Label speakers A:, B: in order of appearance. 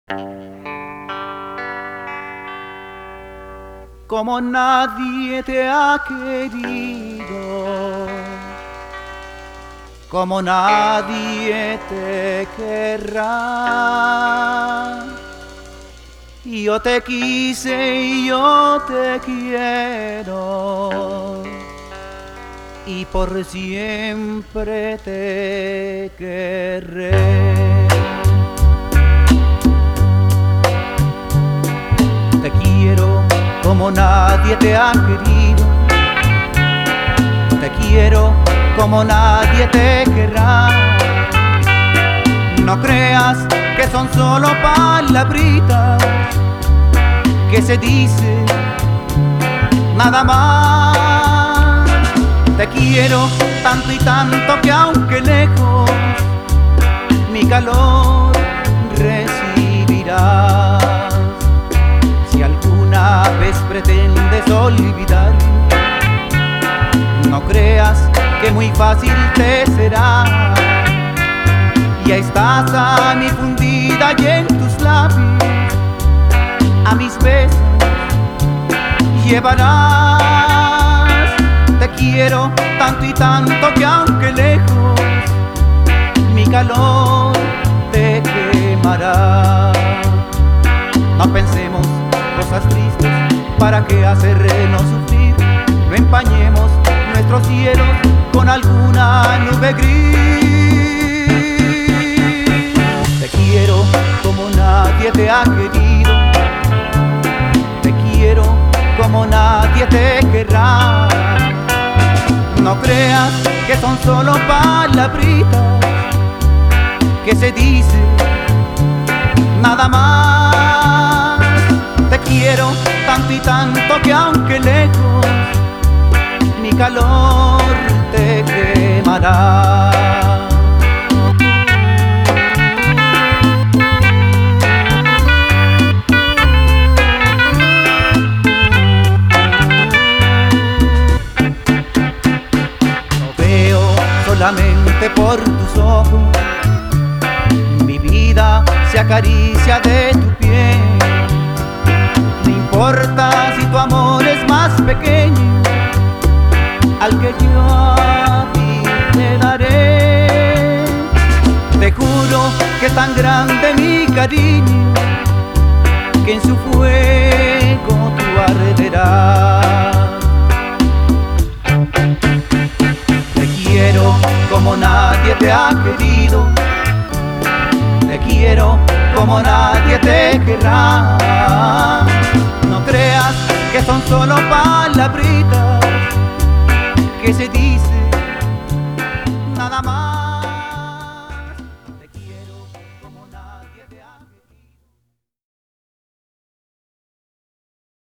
A: Como nadie te ha querido, como nadie te querrá. Yo te quise y yo te quiero, y por siempre te querré. Te quiero como nadie te ha querido, te quiero como nadie te querrá. No creas que son solo palabritas que se dicen nada más. Te quiero tanto y tanto que aunque lejos mi calor recibirás. Si alguna vez pretendes olvidar, no creas que muy fácil te será. Ya estás a mi fundida y en tus labios a mis besos llevarás. Te quiero tanto y tanto que aunque lejos mi calor te quemará. No pensemos cosas tristes, para qué hacernos sufrir. No empañemos nuestros cielos con alguna nube gris. Te quiero como nadie te ha querido, te quiero como nadie te querrá. No creas que son solo palabritas que se dicen nada más. Te quiero tanto y tanto que aunque lejos mi calor te quemará. No veo solamente por tus ojos, mi vida se acaricia de tu piel. No importa si tu amor es más pequeño al que yo a ti te daré. Te juro que es tan grande mi cariño que en su fuego tú arderás. Te quiero como nadie te ha querido, te quiero como nadie te querrá. No creas que son solo palabritas que se